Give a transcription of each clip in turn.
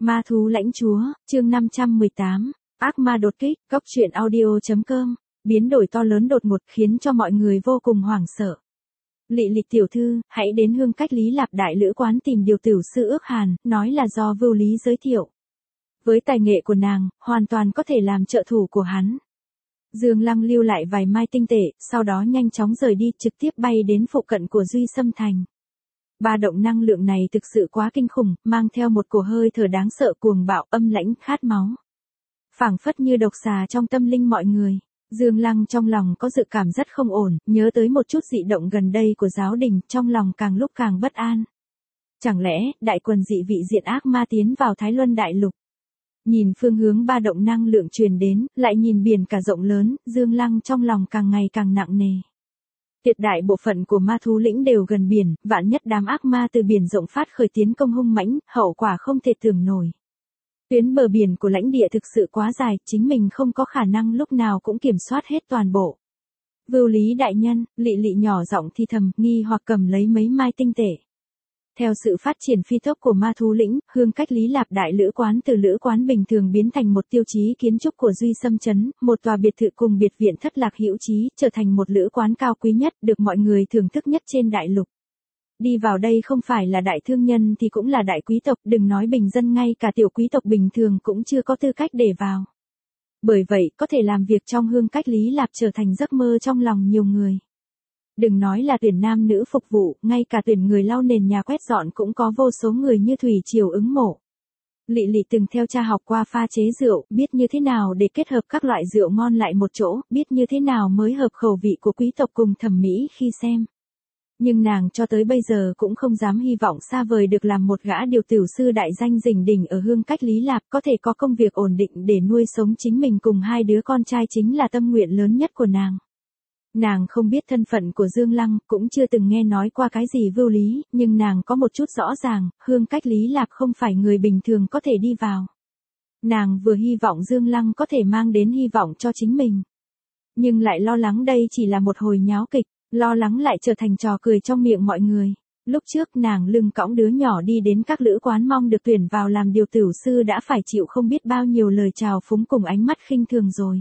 Ma thú lãnh chúa, chương 518, ác ma đột kích, cốc truyện audio.com, biến đổi to lớn đột ngột khiến cho mọi người vô cùng hoảng sợ. Lị Lịch tiểu thư, hãy đến Hương Cách Lý Lạp Đại Lữ quán tìm điều tiểu sư Ước Hàn, nói là do Vưu Lý giới thiệu. Với tài nghệ của nàng, hoàn toàn có thể làm trợ thủ của hắn. Dương Lăng lưu lại vài mai tinh tệ, sau đó nhanh chóng rời đi, trực tiếp bay đến phụ cận của Duy Xâm Thành. Ba động năng lượng này thực sự quá kinh khủng, mang theo một cổ hơi thở đáng sợ cuồng bạo, âm lãnh, khát máu. Phảng phất như độc xà trong tâm linh mọi người. Dương Lăng trong lòng có dự cảm rất không ổn, nhớ tới một chút dị động gần đây của giáo đình, trong lòng càng lúc càng bất an. Chẳng lẽ, đại quần dị vị diện ác ma tiến vào Thái Luân Đại Lục? Nhìn phương hướng ba động năng lượng truyền đến, lại nhìn biển cả rộng lớn, Dương Lăng trong lòng càng ngày càng nặng nề. Tuyệt đại bộ phận của ma thú lĩnh đều gần biển, vạn nhất đám ác ma từ biển rộng phát khởi tiến công hung mãnh, hậu quả không thể tưởng nổi. Tuyến bờ biển của lãnh địa thực sự quá dài, chính mình không có khả năng lúc nào cũng kiểm soát hết toàn bộ. Vưu Lý đại nhân, Lị Lị nhỏ giọng thi thầm, nghi hoặc cầm lấy mấy mai tinh tệ. Theo sự phát triển phi tốc của ma thú lĩnh, Hương Cách Lý Lạp Đại Lữ quán từ lữ quán bình thường biến thành một tiêu chí kiến trúc của Duy Xâm trấn, một tòa biệt thự cùng biệt viện thất lạc hữu trí, trở thành một lữ quán cao quý nhất, được mọi người thưởng thức nhất trên đại lục. Đi vào đây không phải là đại thương nhân thì cũng là đại quý tộc, đừng nói bình dân, ngay cả tiểu quý tộc bình thường cũng chưa có tư cách để vào. Bởi vậy, có thể làm việc trong Hương Cách Lý Lạp trở thành giấc mơ trong lòng nhiều người. Đừng nói là tuyển nam nữ phục vụ, ngay cả tuyển người lau nền nhà quét dọn cũng có vô số người như thủy triều ứng mộ. Lị Lị từng theo cha học qua pha chế rượu, biết như thế nào để kết hợp các loại rượu ngon lại một chỗ, biết như thế nào mới hợp khẩu vị của quý tộc cùng thẩm mỹ khi xem. Nhưng nàng cho tới bây giờ cũng không dám hy vọng xa vời được làm một gã điều tiểu sư đại danh rình đỉnh ở Hương Cách Lý Lạp, có thể có công việc ổn định để nuôi sống chính mình cùng hai đứa con trai chính là tâm nguyện lớn nhất của nàng. Nàng không biết thân phận của Dương Lăng, cũng chưa từng nghe nói qua cái gì Vưu Lý, nhưng nàng có một chút rõ ràng, Hương Cách Lý Lạp không phải người bình thường có thể đi vào. Nàng vừa hy vọng Dương Lăng có thể mang đến hy vọng cho chính mình. Nhưng lại lo lắng đây chỉ là một hồi nháo kịch, lo lắng lại trở thành trò cười trong miệng mọi người. Lúc trước nàng lưng cõng đứa nhỏ đi đến các lữ quán mong được tuyển vào làm điều tiểu sư đã phải chịu không biết bao nhiêu lời chào phúng cùng ánh mắt khinh thường rồi.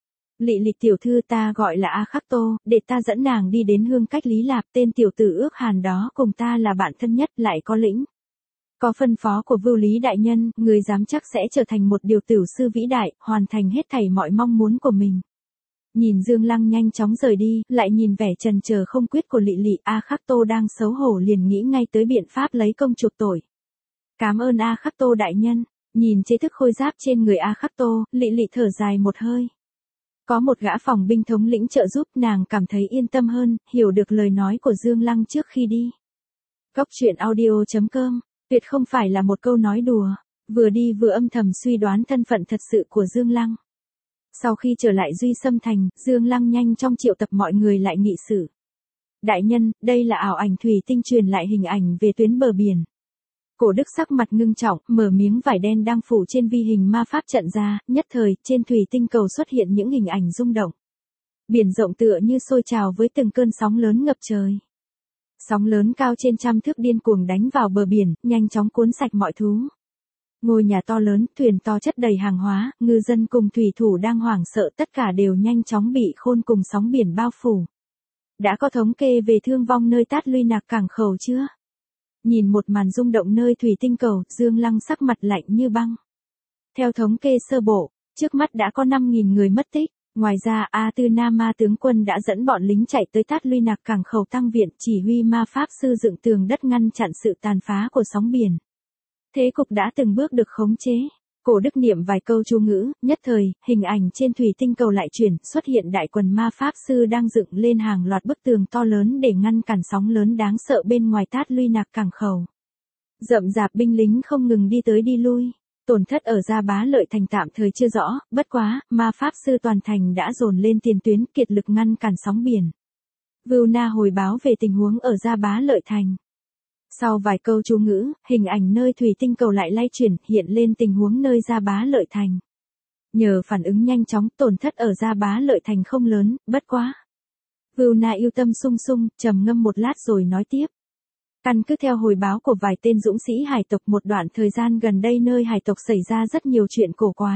Lị Lịch tiểu thư, ta gọi là A Khắc Tô, để ta dẫn nàng đi đến Hương Cách Lý Lạp, tên tiểu tử Ước Hàn đó cùng ta là bạn thân nhất, lại có lĩnh. Có phân phó của Vưu Lý đại nhân, người dám chắc sẽ trở thành một điều tiểu sư vĩ đại, hoàn thành hết thảy mọi mong muốn của mình. Nhìn Dương Lăng nhanh chóng rời đi, lại nhìn vẻ chần chờ không quyết của Lị Lị, A Khắc Tô đang xấu hổ liền nghĩ ngay tới biện pháp lấy công chuộc tội. Cảm ơn A Khắc Tô đại nhân. Nhìn chế thức khôi giáp trên người A Khắc Tô, Lị Lị thở dài một hơi. Có một gã phòng binh thống lĩnh trợ giúp, nàng cảm thấy yên tâm hơn, hiểu được lời nói của Dương Lăng trước khi đi. Cốc truyện audio.com, tuyệt không phải là một câu nói đùa, vừa đi vừa âm thầm suy đoán thân phận thật sự của Dương Lăng. Sau khi trở lại Duy Xâm Thành, Dương Lăng nhanh chóng triệu tập mọi người lại nghị sự. Đại nhân, đây là ảo ảnh thủy tinh truyền lại hình ảnh về tuyến bờ biển. Cổ Đức sắc mặt ngưng trọng, mở miếng vải đen đang phủ trên vi hình ma pháp trận ra, nhất thời, trên thủy tinh cầu xuất hiện những hình ảnh rung động. Biển rộng tựa như sôi trào với từng cơn sóng lớn ngập trời. Sóng lớn cao trên trăm thước điên cuồng đánh vào bờ biển, nhanh chóng cuốn sạch mọi thú. Ngôi nhà to lớn, thuyền to chất đầy hàng hóa, ngư dân cùng thủy thủ đang hoảng sợ, tất cả đều nhanh chóng bị khôn cùng sóng biển bao phủ. Đã có thống kê về thương vong nơi Tát Luy Nạc cảng khẩu chưa? Nhìn một màn rung động nơi thủy tinh cầu, Dương Lăng sắc mặt lạnh như băng. Theo thống kê sơ bộ, trước mắt đã có 5.000 người mất tích. Ngoài ra, A Tư Na ma tướng quân đã dẫn bọn lính chạy tới Tát Luy Nạc cảng khẩu tăng viện, chỉ huy ma pháp sư dựng tường đất ngăn chặn sự tàn phá của sóng biển. Thế cục đã từng bước được khống chế. Cổ Đức niệm vài câu chú ngữ, nhất thời, hình ảnh trên thủy tinh cầu lại chuyển, xuất hiện đại quần ma pháp sư đang dựng lên hàng loạt bức tường to lớn để ngăn cản sóng lớn đáng sợ bên ngoài Tát Luy Nạc cảng khẩu. Rậm rạp binh lính không ngừng đi tới đi lui. Tổn thất ở Gia Bá Lợi Thành tạm thời chưa rõ, bất quá, ma pháp sư toàn thành đã dồn lên tiền tuyến kiệt lực ngăn cản sóng biển. Vưu Na hồi báo về tình huống ở Gia Bá Lợi Thành. Sau vài câu chú ngữ, hình ảnh nơi thủy tinh cầu lại lay chuyển, hiện lên tình huống nơi Gia Bá Lợi Thành. Nhờ phản ứng nhanh chóng, tổn thất ở Gia Bá Lợi Thành không lớn, bất quá. Vưu Na yêu tâm sung sung, trầm ngâm một lát rồi nói tiếp. Căn cứ theo hồi báo của vài tên dũng sĩ hải tộc, một đoạn thời gian gần đây nơi hải tộc xảy ra rất nhiều chuyện cổ quái.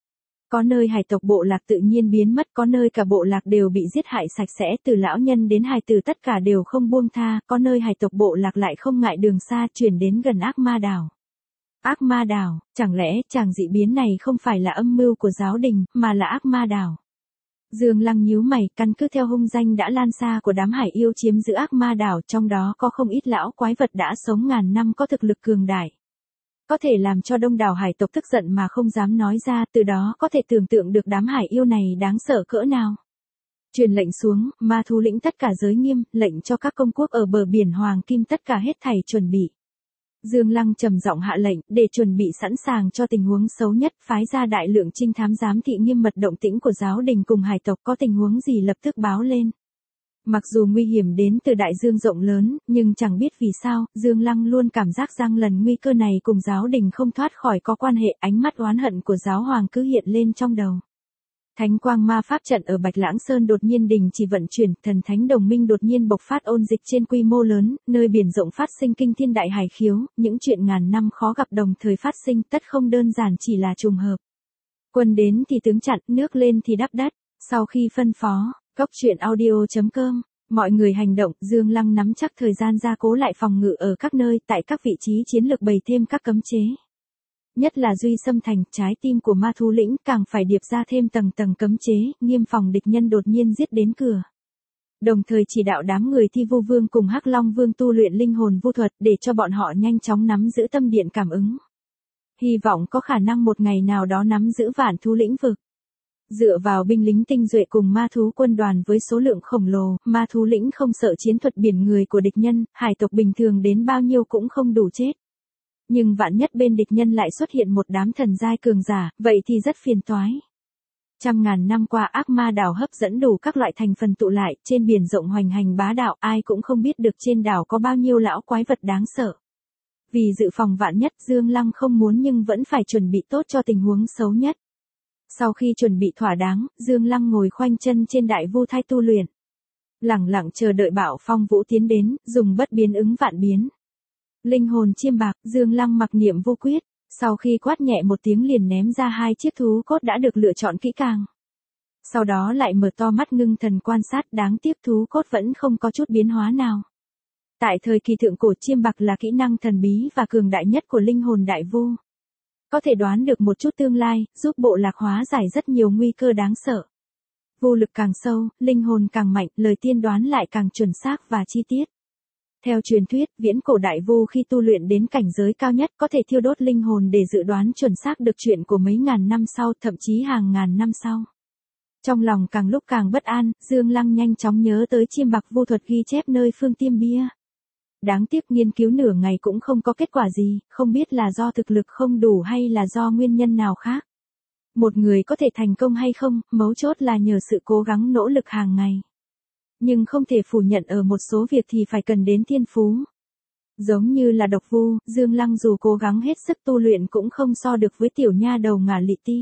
Có nơi hải tộc bộ lạc tự nhiên biến mất, có nơi cả bộ lạc đều bị giết hại sạch sẽ, từ lão nhân đến hài tử tất cả đều không buông tha, có nơi hải tộc bộ lạc lại không ngại đường xa chuyển đến gần Ác Ma Đảo. Ác Ma Đảo, chẳng lẽ chàng dị biến này không phải là âm mưu của giáo đình, mà là Ác Ma Đảo? Dương Lăng nhíu mày, căn cứ theo hung danh đã lan xa của đám hải yêu chiếm giữ Ác Ma Đảo, trong đó có không ít lão quái vật đã sống ngàn năm có thực lực cường đại. Có thể làm cho đông đảo hải tộc tức giận mà không dám nói ra, từ đó có thể tưởng tượng được đám hải yêu này đáng sợ cỡ nào. Truyền lệnh xuống, ma thú lĩnh tất cả giới nghiêm, lệnh cho các công quốc ở bờ biển Hoàng Kim tất cả hết thảy chuẩn bị. Dương Lăng trầm giọng hạ lệnh, để chuẩn bị sẵn sàng cho tình huống xấu nhất, phái ra đại lượng trinh thám giám thị nghiêm mật động tĩnh của giáo đình cùng hải tộc, có tình huống gì lập tức báo lên. Mặc dù nguy hiểm đến từ đại dương rộng lớn, nhưng chẳng biết vì sao, Dương Lăng luôn cảm giác rằng lần nguy cơ này cùng giáo đình không thoát khỏi có quan hệ, ánh mắt oán hận của giáo hoàng cứ hiện lên trong đầu. Thánh quang ma pháp trận ở Bạch Lãng Sơn đột nhiên đình chỉ vận chuyển, thần thánh đồng minh đột nhiên bộc phát ôn dịch trên quy mô lớn, nơi biển rộng phát sinh kinh thiên đại hải khiếu, những chuyện ngàn năm khó gặp đồng thời phát sinh, tất không đơn giản chỉ là trùng hợp. Quân đến thì tướng chặn, nước lên thì đắp đất. Sau khi phân phó, Goctruyện.audio.com, mọi người hành động, Dương Lăng nắm chắc thời gian gia cố lại phòng ngự ở các nơi, tại các vị trí chiến lược bày thêm các cấm chế. Nhất là Duy Xâm Thành, trái tim của ma thú lĩnh, càng phải điệp ra thêm tầng tầng cấm chế, nghiêm phòng địch nhân đột nhiên giết đến cửa. Đồng thời chỉ đạo đám người Thi Vu Vương cùng Hắc Long Vương tu luyện linh hồn vu thuật để cho bọn họ nhanh chóng nắm giữ tâm điện cảm ứng. Hy vọng có khả năng một ngày nào đó nắm giữ Vạn Thú lĩnh vực. Dựa vào binh lính tinh duệ cùng ma thú quân đoàn với số lượng khổng lồ, ma thú lĩnh không sợ chiến thuật biển người của địch nhân, hải tộc bình thường đến bao nhiêu cũng không đủ chết. Nhưng vạn nhất bên địch nhân lại xuất hiện một đám thần giai cường giả, vậy thì rất phiền toái. Trăm ngàn năm qua Ác Ma Đảo hấp dẫn đủ các loại thành phần tụ lại, trên biển rộng hoành hành bá đạo, ai cũng không biết được trên đảo có bao nhiêu lão quái vật đáng sợ. Vì dự phòng vạn nhất, Dương Lăng không muốn nhưng vẫn phải chuẩn bị tốt cho tình huống xấu nhất. Sau khi chuẩn bị thỏa đáng, Dương Lăng ngồi khoanh chân trên đại vu thai tu luyện. Lẳng lặng chờ đợi Bạo Phong Vũ tiến đến, dùng bất biến ứng vạn biến. Linh hồn chiêm bạc, Dương Lăng mặc niệm vô quyết, sau khi quát nhẹ một tiếng liền ném ra hai chiếc thú cốt đã được lựa chọn kỹ càng. Sau đó lại mở to mắt ngưng thần quan sát, đáng tiếc thú cốt vẫn không có chút biến hóa nào. Tại thời kỳ thượng cổ, chiêm bạc là kỹ năng thần bí và cường đại nhất của linh hồn đại vu. Có thể đoán được một chút tương lai, giúp bộ lạc hóa giải rất nhiều nguy cơ đáng sợ. Vô lực càng sâu, linh hồn càng mạnh, lời tiên đoán lại càng chuẩn xác và chi tiết. Theo truyền thuyết, viễn cổ đại vu khi tu luyện đến cảnh giới cao nhất có thể thiêu đốt linh hồn để dự đoán chuẩn xác được chuyện của mấy ngàn năm sau, thậm chí hàng ngàn năm sau. Trong lòng càng lúc càng bất an, Dương Lăng nhanh chóng nhớ tới chiêm bạc vu thuật ghi chép nơi phương tiêm bia. Đáng tiếc nghiên cứu nửa ngày cũng không có kết quả gì, không biết là do thực lực không đủ hay là do nguyên nhân nào khác. Một người có thể thành công hay không, mấu chốt là nhờ sự cố gắng nỗ lực hàng ngày. Nhưng không thể phủ nhận ở một số việc thì phải cần đến thiên phú. Giống như là độc vu, Dương Lăng dù cố gắng hết sức tu luyện cũng không so được với tiểu nha đầu Ngả Lị Ti.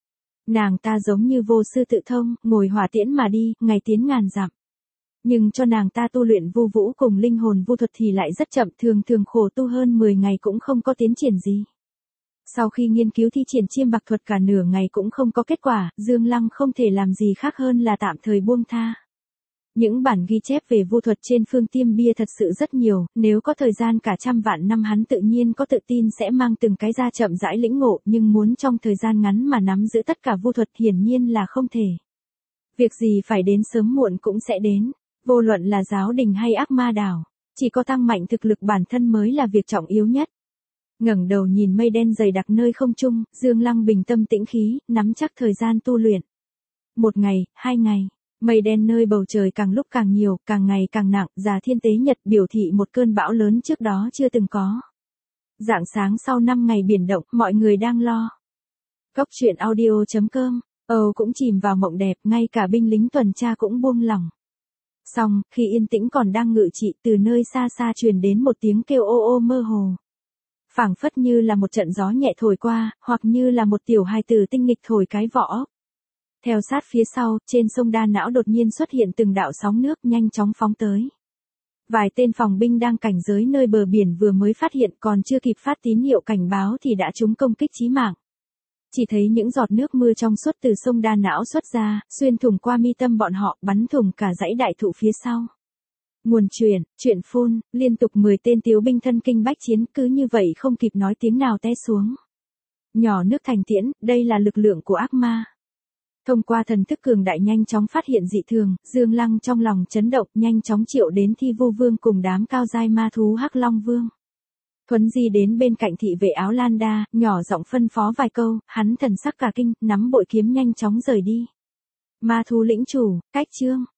Nàng ta giống như vô sư tự thông, ngồi hỏa tiễn mà đi, ngày tiến ngàn dặm. Nhưng cho nàng ta tu luyện vu vũ cùng linh hồn vu thuật thì lại rất chậm, thường thường khổ tu hơn 10 ngày cũng không có tiến triển gì. Sau khi nghiên cứu thi triển chiêm bạc thuật cả nửa ngày cũng không có kết quả, Dương Lăng không thể làm gì khác hơn là tạm thời buông tha. Những bản ghi chép về vu thuật trên phương tiêm bia thật sự rất nhiều, nếu có thời gian cả trăm vạn năm hắn tự nhiên có tự tin sẽ mang từng cái ra chậm rãi lĩnh ngộ, nhưng muốn trong thời gian ngắn mà nắm giữ tất cả vu thuật hiển nhiên là không thể. Việc gì phải đến sớm muộn cũng sẽ đến, vô luận là giáo đình hay Ác Ma Đảo, chỉ có tăng mạnh thực lực bản thân mới là việc trọng yếu nhất. Ngẩng đầu nhìn mây đen dày đặc nơi không trung, Dương Lăng bình tâm tĩnh khí, nắm chắc thời gian tu luyện. 1 ngày, 2 ngày. Mây đen nơi bầu trời càng lúc càng nhiều, càng ngày càng nặng, Già Thiên Tế Nhật biểu thị một cơn bão lớn trước đó chưa từng có. Rạng sáng sau 5 ngày biển động, mọi người đang lo. Goctruyện.audio.com, Âu cũng chìm vào mộng đẹp, ngay cả binh lính tuần tra cũng buông lỏng. Xong, khi yên tĩnh còn đang ngự trị, từ nơi xa xa truyền đến một tiếng kêu ô ô mơ hồ. Phảng phất như là một trận gió nhẹ thổi qua, hoặc như là một tiểu hài tử tinh nghịch thổi cái võ. Theo sát phía sau, trên sông Đa Não đột nhiên xuất hiện từng đạo sóng nước nhanh chóng phóng tới. Vài tên phòng binh đang cảnh giới nơi bờ biển vừa mới phát hiện, còn chưa kịp phát tín hiệu cảnh báo thì đã trúng công kích chí mạng. Chỉ thấy những giọt nước mưa trong suốt từ sông đa não xuất ra, xuyên thủng qua mi tâm bọn họ, bắn thủng cả dãy đại thụ phía sau. Nguồn truyện phun, liên tục 10 tên tiếu binh thân kinh bách chiến, cứ như vậy không kịp nói tiếng nào té xuống. Nhỏ nước thành tiễn, đây là lực lượng của ác ma. Thông qua thần thức cường đại nhanh chóng phát hiện dị thường, Dương Lăng trong lòng chấn động, nhanh chóng triệu đến Thi Vu Vương cùng đám cao giai ma thú Hắc Long Vương. Thuấn di đến bên cạnh thị vệ áo lan đa, nhỏ giọng phân phó vài câu, hắn thần sắc cả kinh, nắm bội kiếm nhanh chóng rời đi. Ma thú lĩnh chủ, cách chương.